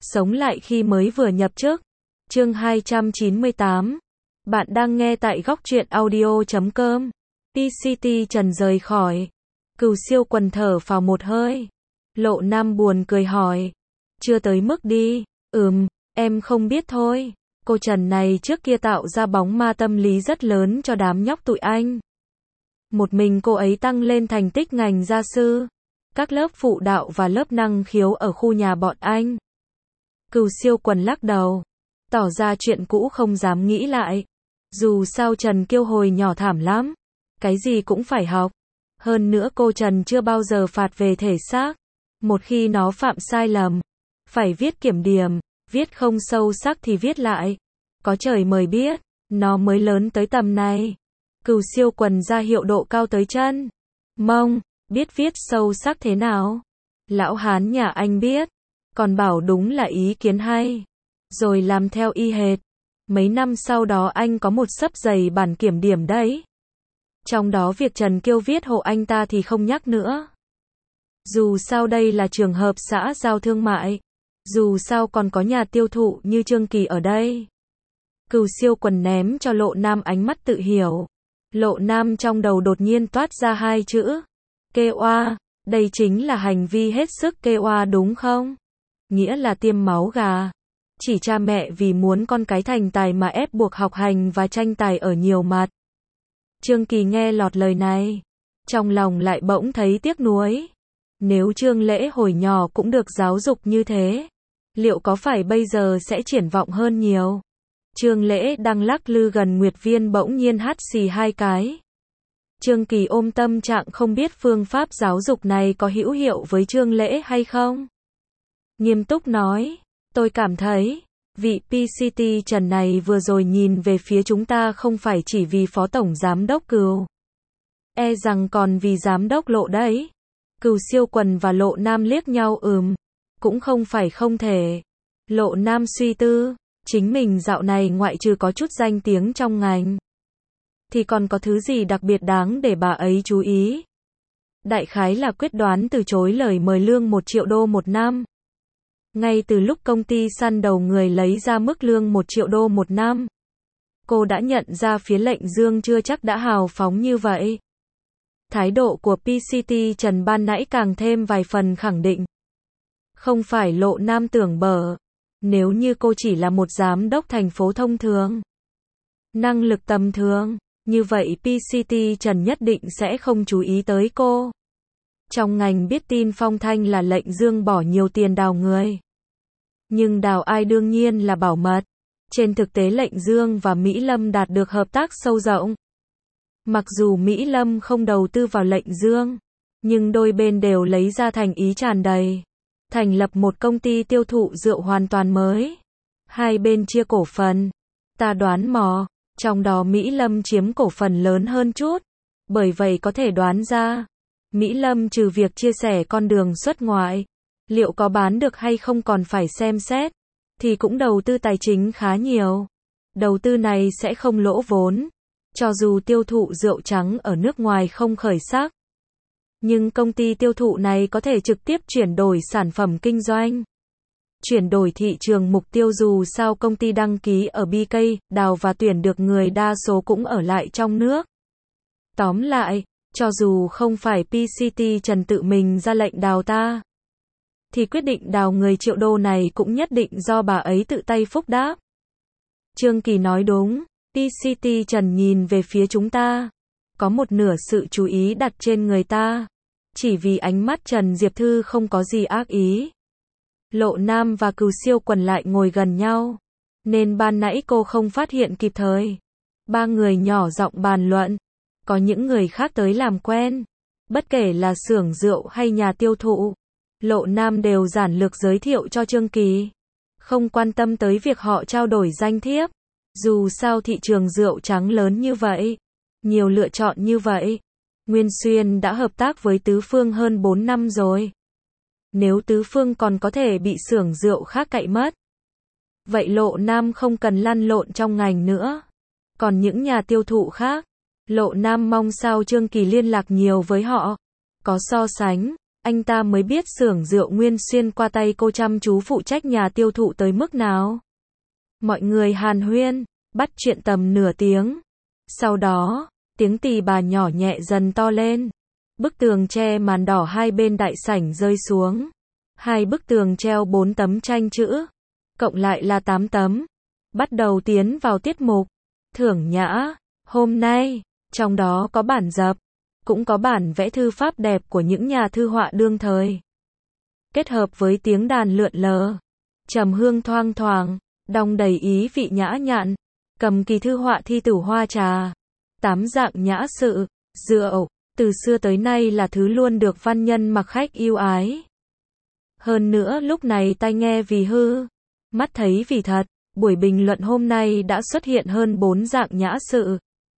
Sống lại khi mới vừa nhập chức. Chương 298. Bạn đang nghe tại góc truyện audio.com. PCT Trần rời khỏi. Cửu Siêu Quần thở phào một hơi. Lộ Nam buồn cười hỏi. Chưa tới mức đi. Em không biết thôi. Cô Trần này trước kia tạo ra bóng ma tâm lý rất lớn cho đám nhóc tụi anh. Một mình cô ấy tăng lên thành tích ngành gia sư, các lớp phụ đạo và lớp năng khiếu ở khu nhà bọn anh. Cửu Siêu Quần lắc đầu, tỏ ra chuyện cũ không dám nghĩ lại. Dù sao Trần Kiêu hồi nhỏ thảm lắm, cái gì cũng phải học. Hơn nữa cô Trần chưa bao giờ phạt về thể xác. Một khi nó phạm sai lầm, phải viết kiểm điểm, viết không sâu sắc thì viết lại. Có trời mới biết, nó mới lớn tới tầm này. Cửu Siêu Quần ra hiệu độ cao tới chân mông, biết viết sâu sắc thế nào. Lão hán nhà anh biết, còn bảo đúng là ý kiến hay, rồi làm theo y hệt. Mấy năm sau đó anh có một xấp dày bản kiểm điểm đấy. Trong đó việc Trần Kiêu viết hộ anh ta thì không nhắc nữa. Dù sao đây là trường hợp xã giao thương mại, dù sao còn có nhà tiêu thụ như Trương Kỳ ở đây. Cửu Siêu Quần ném cho Lộ Nam ánh mắt tự hiểu. Lộ Nam trong đầu đột nhiên toát ra hai chữ. Kê oa, đây chính là hành vi hết sức kê oa đúng không? Nghĩa là tiêm máu gà. Chỉ cha mẹ vì muốn con cái thành tài mà ép buộc học hành và tranh tài ở nhiều mặt. Trương Kỳ nghe lọt lời này, trong lòng lại bỗng thấy tiếc nuối. Nếu Trương Lễ hồi nhỏ cũng được giáo dục như thế, liệu có phải bây giờ sẽ triển vọng hơn nhiều? Trương Lễ đang lắc lư gần Nguyệt Viên bỗng nhiên hắt xì hai cái. Trương Kỳ ôm tâm trạng không biết phương pháp giáo dục này có hữu hiệu với Trương Lễ hay không. Nghiêm túc nói, tôi cảm thấy, vị PCT Trần này vừa rồi nhìn về phía chúng ta không phải chỉ vì Phó Tổng Giám đốc Cửu. E rằng còn vì Giám đốc Lộ đấy. Cửu Siêu Quần và Lộ Nam liếc nhau cũng không phải không thể. Lộ Nam suy tư. Chính mình dạo này ngoại trừ có chút danh tiếng trong ngành, thì còn có thứ gì đặc biệt đáng để bà ấy chú ý. Đại khái là quyết đoán từ chối lời mời lương 1 triệu đô một năm. Ngay từ lúc công ty săn đầu người lấy ra mức lương 1 triệu đô một năm, cô đã nhận ra phía Lệnh Dương chưa chắc đã hào phóng như vậy. Thái độ của PCT Trần ban nãy càng thêm vài phần khẳng định. Không phải Lộ Nam tưởng bở. Nếu như cô chỉ là một giám đốc thành phố thông thường, năng lực tầm thường, như vậy PCT Trần nhất định sẽ không chú ý tới cô. Trong ngành biết tin phong thanh là Lệnh Dương bỏ nhiều tiền đào người. Nhưng đào ai đương nhiên là bảo mật. Trên thực tế Lệnh Dương và Mỹ Lâm đạt được hợp tác sâu rộng. Mặc dù Mỹ Lâm không đầu tư vào Lệnh Dương, nhưng đôi bên đều lấy ra thành ý tràn đầy. Thành lập một công ty tiêu thụ rượu hoàn toàn mới. Hai bên chia cổ phần. Ta đoán mò, trong đó Mỹ Lâm chiếm cổ phần lớn hơn chút. Bởi vậy có thể đoán ra, Mỹ Lâm trừ việc chia sẻ con đường xuất ngoại, liệu có bán được hay không còn phải xem xét, thì cũng đầu tư tài chính khá nhiều. Đầu tư này sẽ không lỗ vốn, cho dù tiêu thụ rượu trắng ở nước ngoài không khởi sắc. Nhưng công ty tiêu thụ này có thể trực tiếp chuyển đổi sản phẩm kinh doanh. Chuyển đổi thị trường mục tiêu dù sao công ty đăng ký ở BK, đào và tuyển được người đa số cũng ở lại trong nước. Tóm lại, cho dù không phải PCT Trần tự mình ra lệnh đào ta, thì quyết định đào người triệu đô này cũng nhất định do bà ấy tự tay phúc đáp. Trương Kỳ nói đúng, PCT Trần nhìn về phía chúng ta. Có một nửa sự chú ý đặt trên người ta. Chỉ vì ánh mắt Trần Diệp Thư không có gì ác ý. Lộ Nam và Cửu Siêu Quần lại ngồi gần nhau, nên ban nãy cô không phát hiện kịp thời. Ba người nhỏ giọng bàn luận. Có những người khác tới làm quen. Bất kể là xưởng rượu hay nhà tiêu thụ, Lộ Nam đều giản lược giới thiệu cho Trương Kỳ. Không quan tâm tới việc họ trao đổi danh thiếp. Dù sao thị trường rượu trắng lớn như vậy, nhiều lựa chọn như vậy. Nguyên Xuyên đã hợp tác với Tứ Phương hơn 4 năm rồi. Nếu Tứ Phương còn có thể bị xưởng rượu khác cậy mất, vậy Lộ Nam không cần lăn lộn trong ngành nữa. Còn những nhà tiêu thụ khác, Lộ Nam mong sao Trương Kỳ liên lạc nhiều với họ. Có so sánh, anh ta mới biết xưởng rượu Nguyên Xuyên qua tay cô chăm chú phụ trách nhà tiêu thụ tới mức nào. Mọi người hàn huyên, bắt chuyện tầm nửa tiếng. Sau đó, tiếng tì bà nhỏ nhẹ dần to lên. Bức tường che màn đỏ hai bên đại sảnh rơi xuống. 2 bức tường treo 4 tấm tranh chữ, cộng lại là 8 tấm. Bắt đầu tiến vào tiết mục thưởng nhã. Hôm nay, trong đó có bản dập, cũng có bản vẽ thư pháp đẹp của những nhà thư họa đương thời. Kết hợp với tiếng đàn lượn lờ, trầm hương thoang thoảng, đong đầy ý vị nhã nhặn, cầm kỳ thư họa thi tử hoa trà. 8 dạng nhã sự, rượu, từ xưa tới nay là thứ luôn được văn nhân mặc khách yêu ái. Hơn nữa lúc này tai nghe vì hư, mắt thấy vì thật, buổi bình luận hôm nay đã xuất hiện hơn 4 dạng nhã sự.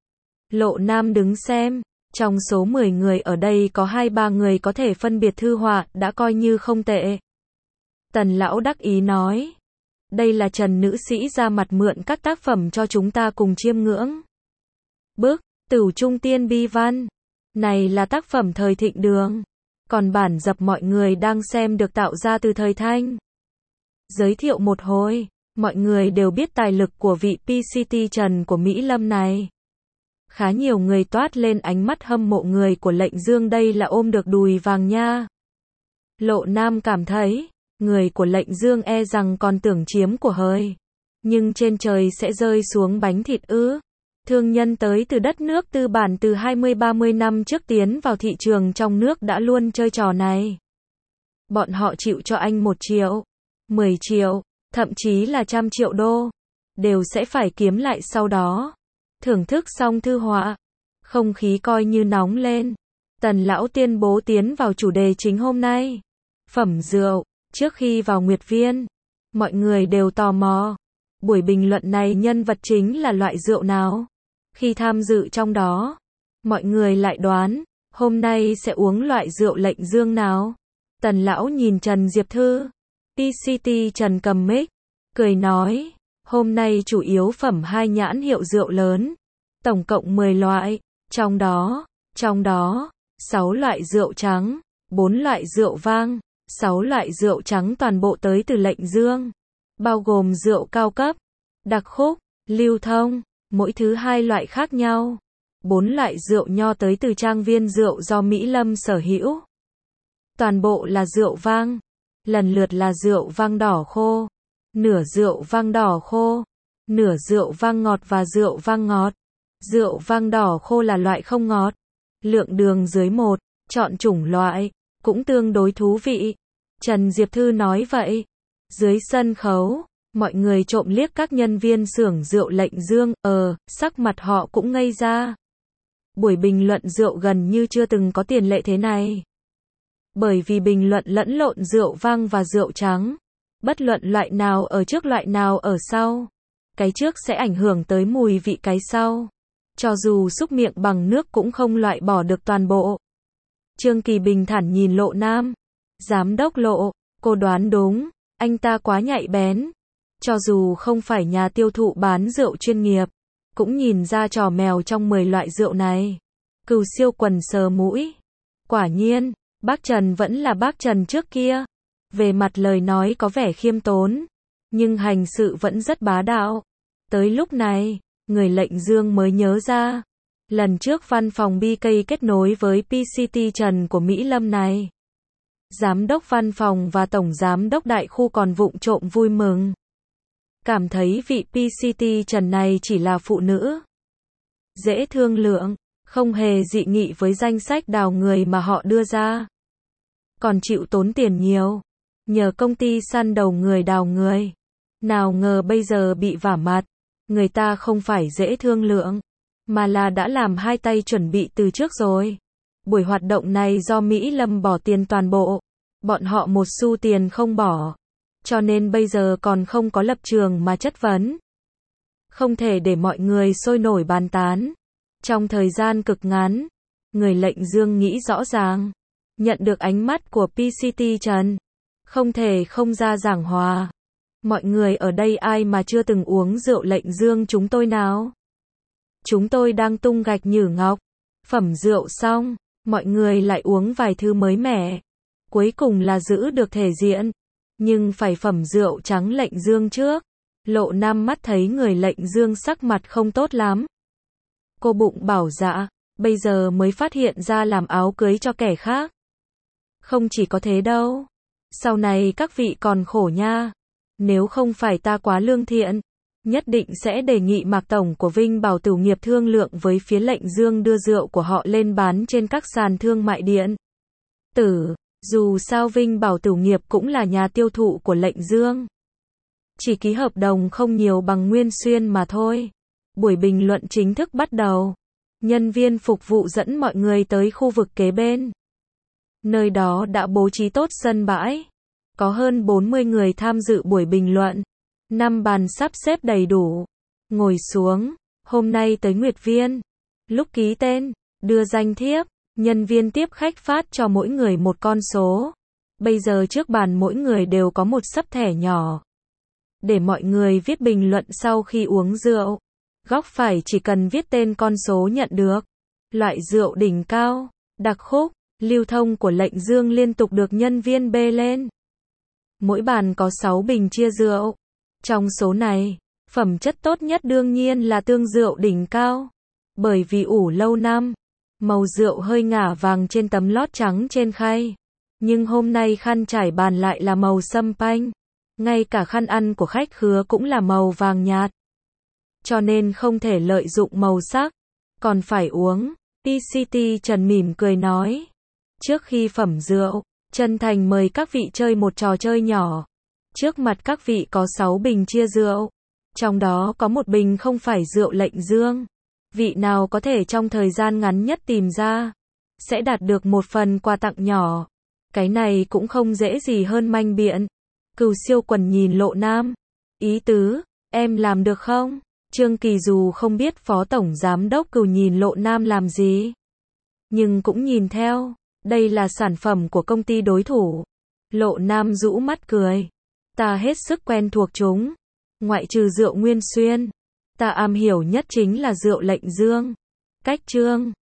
Lộ Nam đứng xem, trong số 10 người ở đây có 2-3 người có thể phân biệt thư họa, đã coi như không tệ. Tần lão đắc ý nói, đây là Trần nữ sĩ ra mặt mượn các tác phẩm cho chúng ta cùng chiêm ngưỡng. Bức Tửu Trung Tiên Bi Văn, này là tác phẩm thời Thịnh Đường, còn bản dập mọi người đang xem được tạo ra từ thời Thanh. Giới thiệu một hồi, mọi người đều biết tài lực của vị PCT Trần của Mỹ Lâm này. Khá nhiều người toát lên ánh mắt hâm mộ người của Lệnh Dương, đây là ôm được đùi vàng nha. Lộ Nam cảm thấy, người của Lệnh Dương e rằng còn tưởng chiếm của hời. Nhưng trên trời sẽ rơi xuống bánh thịt ư. Thương nhân tới từ đất nước tư bản từ 20-30 năm trước tiến vào thị trường trong nước đã luôn chơi trò này. Bọn họ chịu cho anh 1 triệu, 10 triệu, thậm chí là 100 triệu đô. Đều sẽ phải kiếm lại sau đó. Thưởng thức xong thư họa, không khí coi như nóng lên. Tần lão tuyên bố tiến vào chủ đề chính hôm nay. Phẩm rượu. Trước khi vào Nguyệt Viên, mọi người đều tò mò. Buổi bình luận này nhân vật chính là loại rượu nào? Khi tham dự trong đó, mọi người lại đoán, hôm nay sẽ uống loại rượu Lệnh Dương nào? Tần lão nhìn Trần Diệp Thư. PCT Trần cầm mic, cười nói, hôm nay chủ yếu phẩm 2 nhãn hiệu rượu lớn, tổng cộng 10 loại, trong đó, 6 loại rượu trắng, 4 loại rượu vang, 6 loại rượu trắng toàn bộ tới từ Lệnh Dương, bao gồm rượu cao cấp, đặc khúc, lưu thông, mỗi thứ 2 loại khác nhau. 4 loại rượu nho tới từ trang viên rượu do Mỹ Lâm sở hữu. Toàn bộ là rượu vang, lần lượt là rượu vang đỏ khô, nửa rượu vang đỏ khô, nửa rượu vang ngọt và rượu vang ngọt. Rượu vang đỏ khô là loại không ngọt, lượng đường dưới 1, chọn chủng loại, cũng tương đối thú vị. Trần Diệp Thư nói vậy. Dưới sân khấu, mọi người trộm liếc các nhân viên xưởng rượu Lệnh Dương, sắc mặt họ cũng ngây ra. Buổi bình luận rượu gần như chưa từng có tiền lệ thế này. Bởi vì bình luận lẫn lộn rượu vang và rượu trắng. Bất luận loại nào ở trước loại nào ở sau. Cái trước sẽ ảnh hưởng tới mùi vị cái sau. Cho dù xúc miệng bằng nước cũng không loại bỏ được toàn bộ. Trương Kỳ bình thản nhìn Lộ Nam. Giám đốc Lộ, cô đoán đúng, anh ta quá nhạy bén. Cho dù không phải nhà tiêu thụ bán rượu chuyên nghiệp, cũng nhìn ra trò mèo trong 10 loại rượu này. Cừu Siêu Quần sờ mũi. Quả nhiên, bác Trần vẫn là bác Trần trước kia. Về mặt lời nói có vẻ khiêm tốn, nhưng hành sự vẫn rất bá đạo. Tới lúc này, người Lệnh Dương mới nhớ ra. Lần trước văn phòng BK kết nối với PCT Trần của Mỹ Lâm này. Giám đốc văn phòng và tổng giám đốc đại khu còn vụng trộm vui mừng. Cảm thấy vị PCT Trần này chỉ là phụ nữ. Dễ thương lượng, không hề dị nghị với danh sách đào người mà họ đưa ra. Còn chịu tốn tiền nhiều. Nhờ công ty săn đầu người đào người. Nào ngờ bây giờ bị vả mặt. Người ta không phải dễ thương lượng, mà là đã làm hai tay chuẩn bị từ trước rồi. Buổi hoạt động này do Mỹ Lâm bỏ tiền toàn bộ. Bọn họ một xu tiền không bỏ. Cho nên bây giờ còn không có lập trường mà chất vấn. Không thể để mọi người sôi nổi bàn tán. Trong thời gian cực ngắn, người Lệnh Dương nghĩ rõ ràng. Nhận được ánh mắt của PCT Trần. Không thể không ra giảng hòa. Mọi người ở đây ai mà chưa từng uống rượu Lệnh Dương chúng tôi nào? Chúng tôi đang tung gạch nhử ngọc. Phẩm rượu xong, mọi người lại uống vài thứ mới mẻ. cuối cùng là giữ được thể diện. Nhưng phải phẩm rượu trắng lệnh dương trước. Lộ Nam mắt thấy người lệnh dương sắc mặt không tốt lắm. Cô bụng bảo dạ, bây giờ mới phát hiện ra làm áo cưới cho kẻ khác. Không chỉ có thế đâu. Sau này các vị còn khổ nha. Nếu không phải ta quá lương thiện, nhất định sẽ đề nghị Mạc Tổng của Vinh Bảo Tử Nghiệp thương lượng với phía lệnh dương đưa rượu của họ lên bán trên các sàn thương mại điện tử. Dù sao Vinh Bảo Tử Nghiệp cũng là nhà tiêu thụ của lệnh dương. Chỉ ký hợp đồng không nhiều bằng Nguyên Xuyên mà thôi. Buổi bình luận chính thức bắt đầu. Nhân viên phục vụ dẫn mọi người tới khu vực kế bên. Nơi đó đã bố trí tốt sân bãi. Có hơn 40 người tham dự buổi bình luận. 5 bàn sắp xếp đầy đủ. Ngồi xuống. Hôm nay tới Nguyệt Viên. Lúc ký tên, đưa danh thiếp, nhân viên tiếp khách phát cho mỗi người một con số. Bây giờ trước bàn mỗi người đều có một xấp thẻ nhỏ. Để mọi người viết bình luận sau khi uống rượu. Góc phải chỉ cần viết tên con số nhận được. Loại rượu đỉnh cao, đặc khúc, lưu thông của lệnh dương liên tục được nhân viên bê lên. Mỗi bàn có 6 bình chia rượu. Trong số này, phẩm chất tốt nhất đương nhiên là tương rượu đỉnh cao. Bởi vì ủ lâu năm, màu rượu hơi ngả vàng trên tấm lót trắng trên khay. Nhưng hôm nay khăn trải bàn lại là màu sâm panh. Ngay cả khăn ăn của khách khứa cũng là màu vàng nhạt. Cho nên không thể lợi dụng màu sắc, còn phải uống. TCT Trần mỉm cười nói. Trước khi phẩm rượu, chân thành mời các vị chơi một trò chơi nhỏ. Trước mặt các vị có 6 bình chia rượu. Trong đó có một bình không phải rượu lệnh dương. Vị nào có thể trong thời gian ngắn nhất tìm ra, sẽ đạt được một phần quà tặng nhỏ. Cái này cũng không dễ gì hơn manh biện. Cửu Siêu Quần nhìn Lộ Nam. Ý tứ, em làm được không? Trương Kỳ dù không biết Phó Tổng Giám Đốc Cửu nhìn Lộ Nam làm gì, nhưng cũng nhìn theo. Đây là sản phẩm của công ty đối thủ. Lộ Nam rũ mắt cười. Ta hết sức quen thuộc chúng. Ngoại trừ rượu Nguyên Xuyên, ta am hiểu nhất chính là rượu lệnh dương. Cách Trương